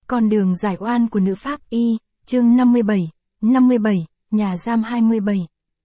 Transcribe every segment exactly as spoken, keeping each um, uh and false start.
Con đường giải oan của nữ pháp y, chương năm mươi bảy, năm mươi bảy, nhà giam hai mươi bảy.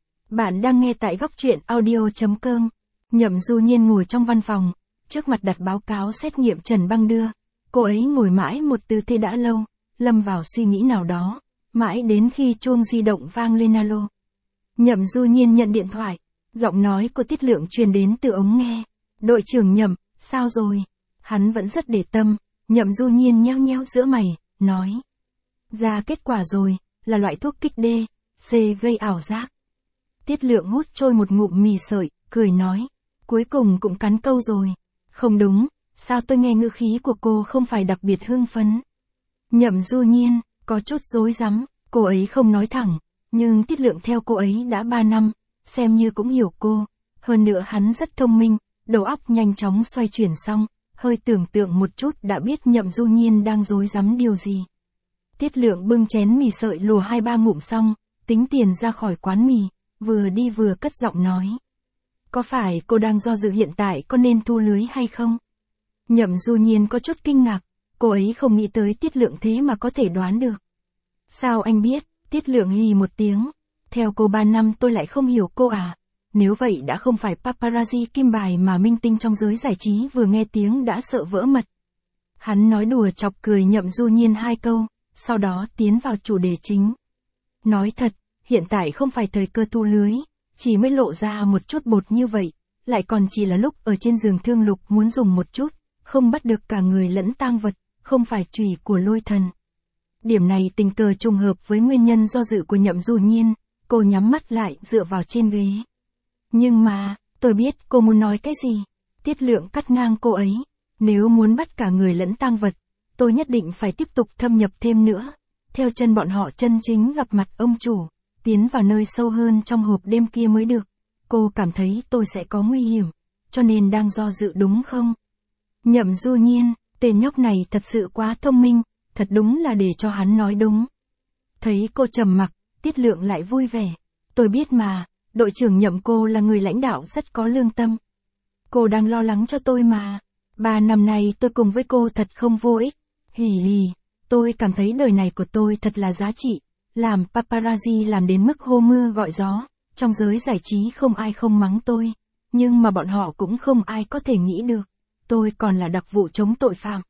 Bạn đang nghe tại góc truyện audio.com. Nhậm Du Nhiên ngồi trong văn phòng, trước mặt đặt báo cáo xét nghiệm Trần Băng đưa. Cô ấy ngồi mãi một tư thế đã lâu, lâm vào suy nghĩ nào đó, mãi đến khi chuông di động vang lên alo. Nhậm Du Nhiên nhận điện thoại, giọng nói của Tiết Lượng truyền đến từ ống nghe. Đội trưởng Nhậm, sao rồi? Hắn vẫn rất để tâm. Nhậm Du Nhiên nheo nheo giữa mày, nói. Ra kết quả rồi, là loại thuốc kích D, C gây ảo giác. Tiết Lượng hút trôi một ngụm mì sợi, cười nói. Cuối cùng cũng cắn câu rồi. Không đúng, sao tôi nghe ngữ khí của cô không phải đặc biệt hưng phấn. Nhậm Du Nhiên, có chút rối rắm, cô ấy không nói thẳng, nhưng Tiết Lượng theo cô ấy đã ba năm, xem như cũng hiểu cô. Hơn nữa hắn rất thông minh, đầu óc nhanh chóng xoay chuyển xong. Hơi tưởng tượng một chút đã biết Nhậm Du Nhiên đang rối rắm điều gì. Tiết Lượng bưng chén mì sợi lùa hai ba ngụm xong, tính tiền ra khỏi quán mì, vừa đi vừa cất giọng nói. Có phải cô đang do dự hiện tại có nên thu lưới hay không? Nhậm Du Nhiên có chút kinh ngạc, cô ấy không nghĩ tới Tiết Lượng thế mà có thể đoán được. Sao anh biết? Tiết Lượng hì một tiếng. Theo cô ba năm tôi lại không hiểu cô à? Nếu vậy đã không phải paparazzi kim bài mà minh tinh trong giới giải trí vừa nghe tiếng đã sợ vỡ mật. Hắn nói đùa chọc cười Nhậm Du Nhiên hai câu, sau đó tiến vào chủ đề chính. Nói thật, hiện tại không phải thời cơ thu lưới, chỉ mới lộ ra một chút bột như vậy, lại còn chỉ là lúc ở trên giường Thương Lục muốn dùng một chút, không bắt được cả người lẫn tang vật, không phải chùy của Lôi Thần. Điểm này tình cờ trùng hợp với nguyên nhân do dự của Nhậm Du Nhiên, cô nhắm mắt lại dựa vào trên ghế. Nhưng mà, tôi biết cô muốn nói cái gì. Tiết Lượng cắt ngang cô ấy. Nếu muốn bắt cả người lẫn tang vật, tôi nhất định phải tiếp tục thâm nhập thêm nữa. Theo chân bọn họ chân chính gặp mặt ông chủ, tiến vào nơi sâu hơn trong hộp đêm kia mới được. Cô cảm thấy tôi sẽ có nguy hiểm, cho nên đang do dự đúng không? Nhậm Du Nhiên, tên nhóc này thật sự quá thông minh, thật đúng là để cho hắn nói đúng. Thấy cô trầm mặc, Tiết Lượng lại vui vẻ. Tôi biết mà. Đội trưởng Nhậm cô là người lãnh đạo rất có lương tâm. Cô đang lo lắng cho tôi mà. Ba năm nay tôi cùng với cô thật không vô ích. Hì hì, tôi cảm thấy đời này của tôi thật là giá trị. Làm paparazzi làm đến mức hô mưa gọi gió. Trong giới giải trí không ai không mắng tôi. Nhưng mà bọn họ cũng không ai có thể nghĩ được. Tôi còn là đặc vụ chống tội phạm.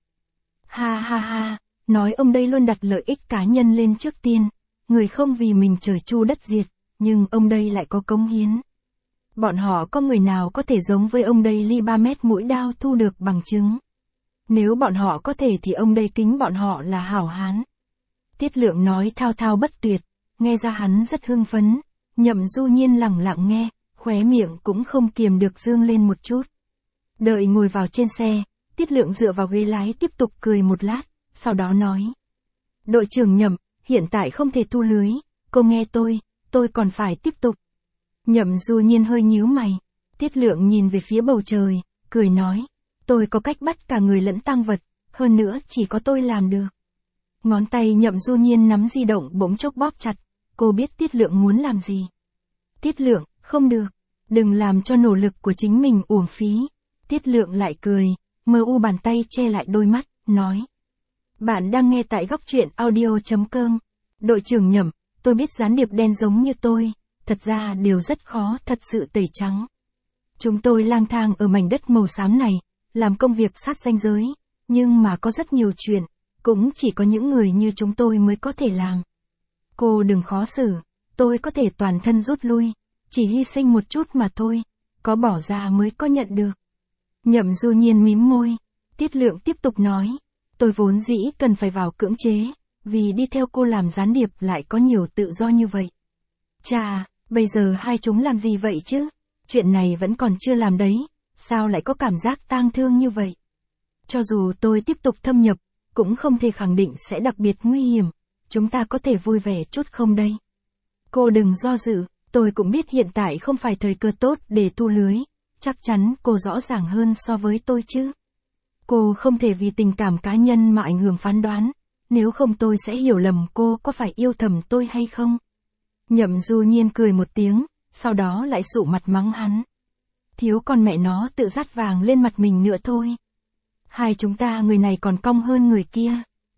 Ha ha ha, nói ông đây luôn đặt lợi ích cá nhân lên trước tiên. Người không vì mình trời chu đất diệt. Nhưng ông đây lại có cống hiến. Bọn họ có người nào có thể giống với ông đây ly ba mét mũi đao thu được bằng chứng. Nếu bọn họ có thể thì ông đây kính bọn họ là hảo hán. Tiết Lượng nói thao thao bất tuyệt, nghe ra hắn rất hưng phấn. Nhậm Du Nhiên lặng lặng nghe, khóe miệng cũng không kiềm được dương lên một chút. Đợi ngồi vào trên xe, Tiết Lượng dựa vào ghế lái tiếp tục cười một lát, sau đó nói. Đội trưởng Nhậm, hiện tại không thể thu lưới, cô nghe tôi. Tôi còn phải tiếp tục. Nhậm Du Nhiên hơi nhíu mày. Tiết Lượng nhìn về phía bầu trời, cười nói. Tôi có cách bắt cả người lẫn tang vật, hơn nữa chỉ có tôi làm được. Ngón tay Nhậm Du Nhiên nắm di động bỗng chốc bóp chặt. Cô biết Tiết Lượng muốn làm gì. Tiết Lượng, không được. Đừng làm cho nỗ lực của chính mình uổng phí. Tiết Lượng lại cười, mờ u bàn tay che lại đôi mắt, nói. Bạn đang nghe tại góc truyện audio.com. Đội trưởng Nhậm. Tôi biết gián điệp đen giống như tôi, thật ra đều rất khó thật sự tẩy trắng. Chúng tôi lang thang ở mảnh đất màu xám này, làm công việc sát ranh giới, nhưng mà có rất nhiều chuyện, cũng chỉ có những người như chúng tôi mới có thể làm. Cô đừng khó xử, tôi có thể toàn thân rút lui, chỉ hy sinh một chút mà thôi, có bỏ ra mới có nhận được. Nhậm Du Nhiên mím môi, Tiết Lượng tiếp tục nói, tôi vốn dĩ cần phải vào cưỡng chế. Vì đi theo cô làm gián điệp lại có nhiều tự do như vậy. Chà, bây giờ hai chúng làm gì vậy chứ? Chuyện này vẫn còn chưa làm đấy, sao lại có cảm giác tang thương như vậy? Cho dù tôi tiếp tục thâm nhập, cũng không thể khẳng định sẽ đặc biệt nguy hiểm. Chúng ta có thể vui vẻ chút không đây? Cô đừng do dự, tôi cũng biết hiện tại không phải thời cơ tốt để thu lưới. Chắc chắn cô rõ ràng hơn so với tôi chứ. Cô không thể vì tình cảm cá nhân mà ảnh hưởng phán đoán. Nếu không tôi sẽ hiểu lầm cô có phải yêu thầm tôi hay không. Nhậm Du Nhiên cười một tiếng, sau đó lại sụ mặt mắng hắn. Thiếu con mẹ nó tự dát vàng lên mặt mình nữa thôi. Hai chúng ta người này còn cong hơn người kia.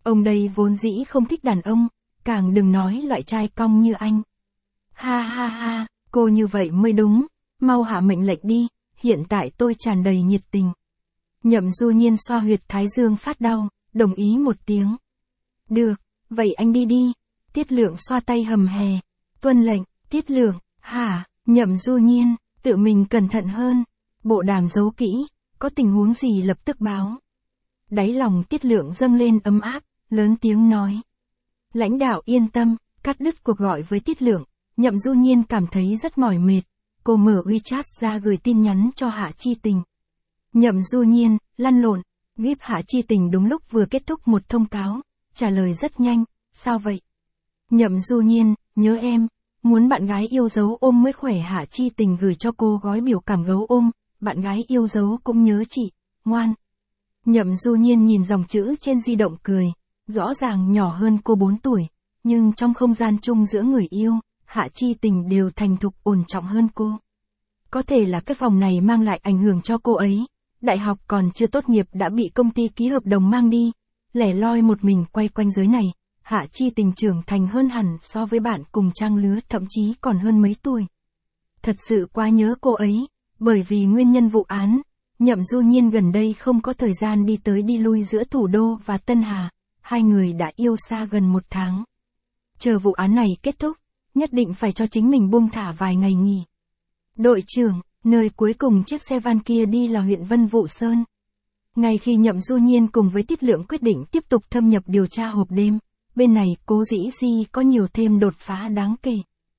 Ông đây vốn dĩ không thích đàn ông, càng đừng nói loại trai cong như anh. Ha ha ha, cô như vậy mới đúng, mau hạ mệnh lệnh đi, hiện tại tôi tràn đầy nhiệt tình. Nhậm Du Nhiên xoa huyệt thái dương phát đau, đồng ý một tiếng. Được, vậy anh đi đi. Tiết Lượng xoa tay hầm hè. Tuân lệnh. Tiết Lượng, hả? Nhậm Du Nhiên, tự mình cẩn thận hơn. Bộ đàm giấu kỹ, có tình huống gì lập tức báo. Đáy lòng Tiết Lượng dâng lên ấm áp, lớn tiếng nói. Lãnh đạo yên tâm, cắt đứt cuộc gọi với Tiết Lượng. Nhậm Du Nhiên cảm thấy rất mỏi mệt. Cô mở WeChat ra gửi tin nhắn cho Hạ Chi Tình. Nhậm Du Nhiên, lăn lộn, gíp Hạ Chi Tình đúng lúc vừa kết thúc một thông cáo, trả lời rất nhanh, sao vậy? Nhậm Du Nhiên, nhớ em, muốn bạn gái yêu dấu ôm mới khỏe. Hạ Chi Tình gửi cho cô gói biểu cảm gấu ôm, bạn gái yêu dấu cũng nhớ chị, ngoan. Nhậm Du Nhiên nhìn dòng chữ trên di động cười, rõ ràng nhỏ hơn cô bốn tuổi, nhưng trong không gian chung giữa người yêu, Hạ Chi Tình đều thành thục ổn trọng hơn cô. Có thể là cái phòng này mang lại ảnh hưởng cho cô ấy. Đại học còn chưa tốt nghiệp đã bị công ty ký hợp đồng mang đi, lẻ loi một mình quay quanh giới này. Hạ Chi Tình trưởng thành hơn hẳn so với bạn cùng trang lứa, thậm chí còn hơn mấy tuổi. Thật sự quá nhớ cô ấy, bởi vì nguyên nhân vụ án, Nhậm Du Nhiên gần đây không có thời gian đi tới đi lui giữa thủ đô và Tân Hà, hai người đã yêu xa gần một tháng. Chờ vụ án này kết thúc, nhất định phải cho chính mình buông thả vài ngày nghỉ. Đội trưởng, nơi cuối cùng chiếc xe van kia đi là huyện Vân Vũ Sơn. Ngay khi Nhậm Du Nhiên cùng với Tiết Lượng quyết định tiếp tục thâm nhập điều tra hộp đêm, bên này Cố Dĩ Di có nhiều thêm đột phá đáng kể.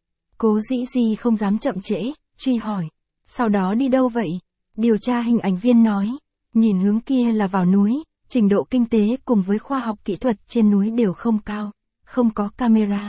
Cố Dĩ Di không dám chậm trễ, truy hỏi. Sau đó đi đâu vậy? Điều tra hình ảnh viên nói, nhìn hướng kia là vào núi, trình độ kinh tế cùng với khoa học kỹ thuật trên núi đều không cao, không có camera.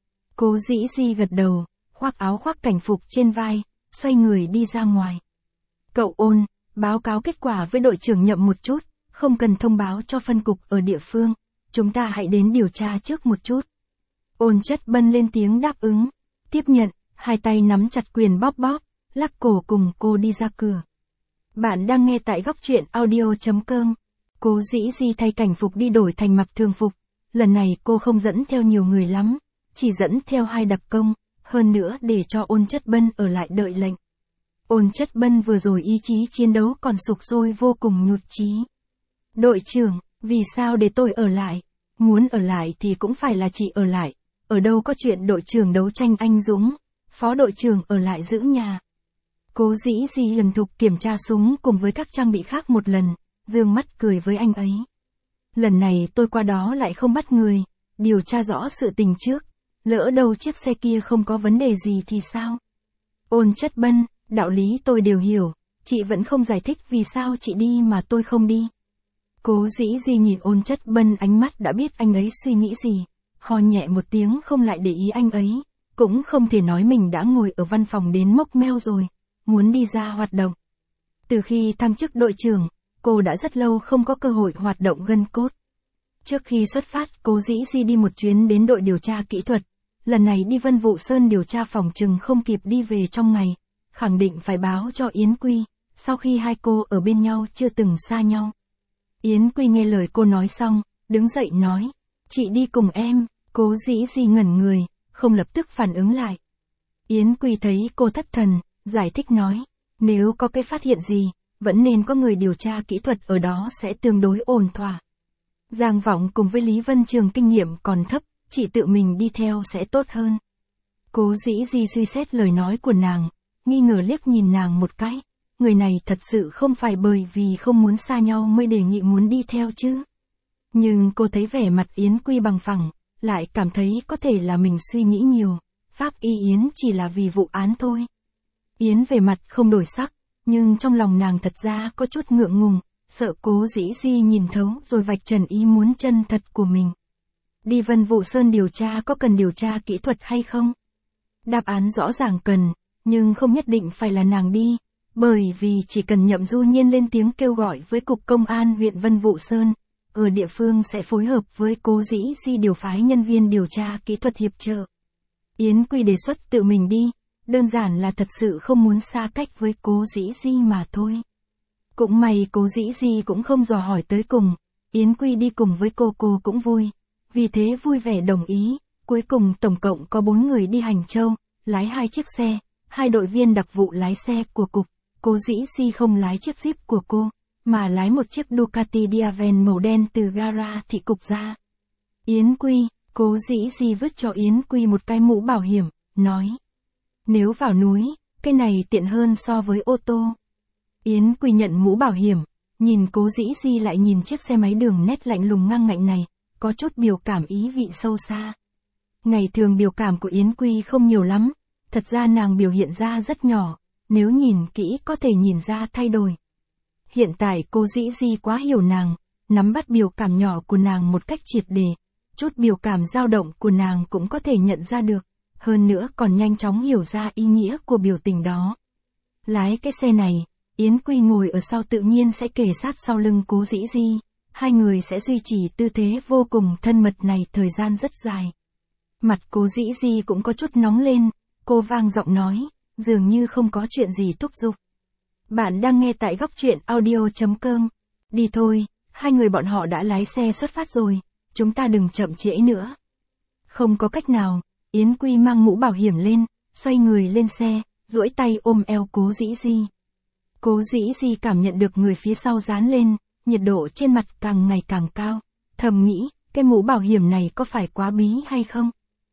Cố Dĩ Di gật đầu, khoác áo khoác cảnh phục trên vai, xoay người đi ra ngoài. Cậu Ôn, báo cáo kết quả với đội trưởng Nhậm một chút, không cần thông báo cho phân cục ở địa phương, chúng ta hãy đến điều tra trước một chút. Ôn Chất Bân lên tiếng đáp ứng, tiếp nhận, hai tay nắm chặt quyền bóp bóp, lắc cổ cùng cô đi ra cửa. Bạn đang nghe tại góc truyện audio chấm com. Cố Dĩ Di thay cảnh phục đi đổi thành mặc thường phục, lần này cô không dẫn theo nhiều người lắm, chỉ dẫn theo hai đặc công. Hơn nữa để cho Ôn Chất Bân ở lại đợi lệnh. Ôn Chất Bân vừa rồi ý chí chiến đấu còn sục sôi vô cùng nhụt chí. Đội trưởng, vì sao để tôi ở lại? Muốn ở lại thì cũng phải là chị ở lại. Ở đâu có chuyện đội trưởng đấu tranh anh dũng, phó đội trưởng ở lại giữ nhà. Cố Dĩ Di lần thục kiểm tra súng cùng với các trang bị khác một lần, dương mắt cười với anh ấy. Lần này tôi qua đó lại không bắt người, điều tra rõ sự tình trước. Lỡ đâu chiếc xe kia không có vấn đề gì thì sao? Ôn Chất Bân, đạo lý tôi đều hiểu, chị vẫn không giải thích vì sao chị đi mà tôi không đi. Cố Dĩ Di nhìn Ôn Chất Bân, ánh mắt đã biết anh ấy suy nghĩ gì, ho nhẹ một tiếng không lại để ý anh ấy, cũng không thể nói mình đã ngồi ở văn phòng đến mốc meo rồi, muốn đi ra hoạt động. Từ khi thăng chức đội trưởng, cô đã rất lâu không có cơ hội hoạt động gân cốt. Trước khi xuất phát, Cố Dĩ Di đi một chuyến đến đội điều tra kỹ thuật. Lần này đi Vân Vũ Sơn điều tra phòng chừng không kịp đi về trong ngày, khẳng định phải báo cho Yến Quy, sau khi hai cô ở bên nhau chưa từng xa nhau. Yến Quy nghe lời cô nói xong, đứng dậy nói, chị đi cùng em. Cố Dĩ Di ngẩn người, không lập tức phản ứng lại. Yến Quy thấy cô thất thần, giải thích nói, nếu có cái phát hiện gì, vẫn nên có người điều tra kỹ thuật ở đó sẽ tương đối ổn thỏa. Giang Vọng cùng với Lý Vân Trường kinh nghiệm còn thấp, chị tự mình đi theo sẽ tốt hơn. Cố Dĩ Di suy xét lời nói của nàng, nghi ngờ liếc nhìn nàng một cái, người này thật sự không phải bởi vì không muốn xa nhau mới đề nghị muốn đi theo chứ. Nhưng cô thấy vẻ mặt Yến Quy bằng phẳng, lại cảm thấy có thể là mình suy nghĩ nhiều, Pháp y Yến chỉ là vì vụ án thôi. Yến về mặt không đổi sắc, nhưng trong lòng nàng thật ra có chút ngượng ngùng, sợ Cố Dĩ Di nhìn thấu rồi vạch trần ý muốn chân thật của mình. Đi Vân Vũ Sơn điều tra có cần điều tra kỹ thuật hay không? Đáp án rõ ràng cần, nhưng không nhất định phải là nàng đi, bởi vì chỉ cần Nhậm Du Nhiên lên tiếng kêu gọi với Cục Công an huyện Vân Vũ Sơn, ở địa phương sẽ phối hợp với Cố Dĩ Di điều phái nhân viên điều tra kỹ thuật hiệp trợ. Yến Quy đề xuất tự mình đi, đơn giản là thật sự không muốn xa cách với Cố Dĩ Di mà thôi. Cũng may Cố Dĩ Di cũng không dò hỏi tới cùng, Yến Quy đi cùng với cô cô cũng vui. Vì thế vui vẻ đồng ý, cuối cùng tổng cộng có bốn người đi Hành Châu, lái hai chiếc xe, hai đội viên đặc vụ lái xe của cục, Cố Dĩ Di không lái chiếc Jeep của cô, mà lái một chiếc Ducati Diaven màu đen từ gara thị cục ra. Yến Quy, Cố Dĩ Di vứt cho Yến Quy một cái mũ bảo hiểm, nói. Nếu vào núi, cái này tiện hơn so với ô tô. Yến Quy nhận mũ bảo hiểm, nhìn Cố Dĩ Di lại nhìn chiếc xe máy đường nét lạnh lùng ngang ngạnh này, có chút biểu cảm ý vị sâu xa. Ngày thường biểu cảm của Yến Quy không nhiều lắm, thật ra nàng biểu hiện ra rất nhỏ, nếu nhìn kỹ có thể nhìn ra thay đổi. Hiện tại Cố Dĩ Di quá hiểu nàng, nắm bắt biểu cảm nhỏ của nàng một cách triệt để, chút biểu cảm dao động của nàng cũng có thể nhận ra được, hơn nữa còn nhanh chóng hiểu ra ý nghĩa của biểu tình đó. Lái cái xe này, Yến Quy ngồi ở sau tự nhiên sẽ kề sát sau lưng Cố Dĩ Di, hai người sẽ duy trì tư thế vô cùng thân mật này thời gian rất dài. Mặt Cố Dĩ Di cũng có chút nóng lên, cô vang giọng nói, dường như không có chuyện gì thúc giục. Bạn đang nghe tại góc truyện audio chấm com. Đi thôi, hai người bọn họ đã lái xe xuất phát rồi, chúng ta đừng chậm trễ nữa. Không có cách nào, Yến Quy mang mũ bảo hiểm lên, xoay người lên xe, duỗi tay ôm eo Cố Dĩ Di. Cố Dĩ Di cảm nhận được người phía sau dán lên, nhiệt độ trên mặt càng ngày càng cao, thầm nghĩ, cái mũ bảo hiểm này có phải quá bí hay không?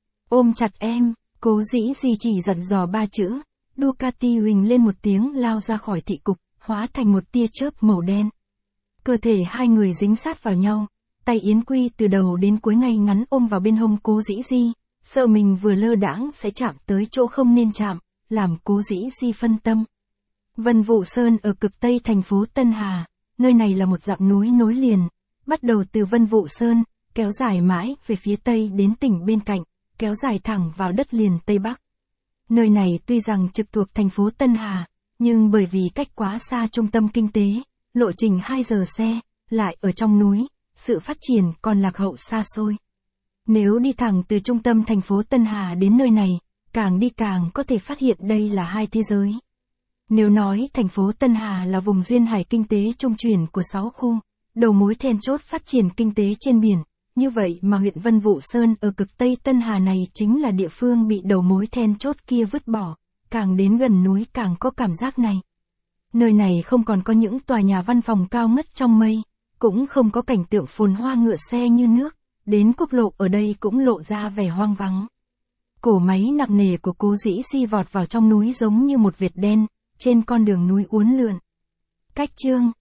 Ôm chặt em, Cố Dĩ Di chỉ dặn dò ba chữ, Ducati huỳnh lên một tiếng lao ra khỏi thị cục, hóa thành một tia chớp màu đen. Cơ thể hai người dính sát vào nhau, tay Yến Quy từ đầu đến cuối ngay ngắn ôm vào bên hông Cố Dĩ Di, sợ mình vừa lơ đãng sẽ chạm tới chỗ không nên chạm, làm Cố Dĩ Di phân tâm. Vân Vũ Sơn ở cực tây thành phố Tân Hà, nơi này là một dặng núi nối liền, bắt đầu từ Vân Vũ Sơn, kéo dài mãi về phía tây đến tỉnh bên cạnh, kéo dài thẳng vào đất liền Tây Bắc. Nơi này tuy rằng trực thuộc thành phố Tân Hà, nhưng bởi vì cách quá xa trung tâm kinh tế, lộ trình hai giờ xe, lại ở trong núi, sự phát triển còn lạc hậu xa xôi. Nếu đi thẳng từ trung tâm thành phố Tân Hà đến nơi này, càng đi càng có thể phát hiện đây là hai thế giới. Nếu nói thành phố Tân Hà là vùng duyên hải kinh tế trung chuyển của sáu khu, đầu mối then chốt phát triển kinh tế trên biển, như vậy mà huyện Vân Vũ Sơn ở cực Tây Tân Hà này chính là địa phương bị đầu mối then chốt kia vứt bỏ, càng đến gần núi càng có cảm giác này. Nơi này không còn có những tòa nhà văn phòng cao ngất trong mây, cũng không có cảnh tượng phồn hoa ngựa xe như nước, đến quốc lộ ở đây cũng lộ ra vẻ hoang vắng. Cổ máy nặng nề của Cố Dĩ Di vọt vào trong núi giống như một vệt đen, trên con đường núi uốn lượn. Cách chương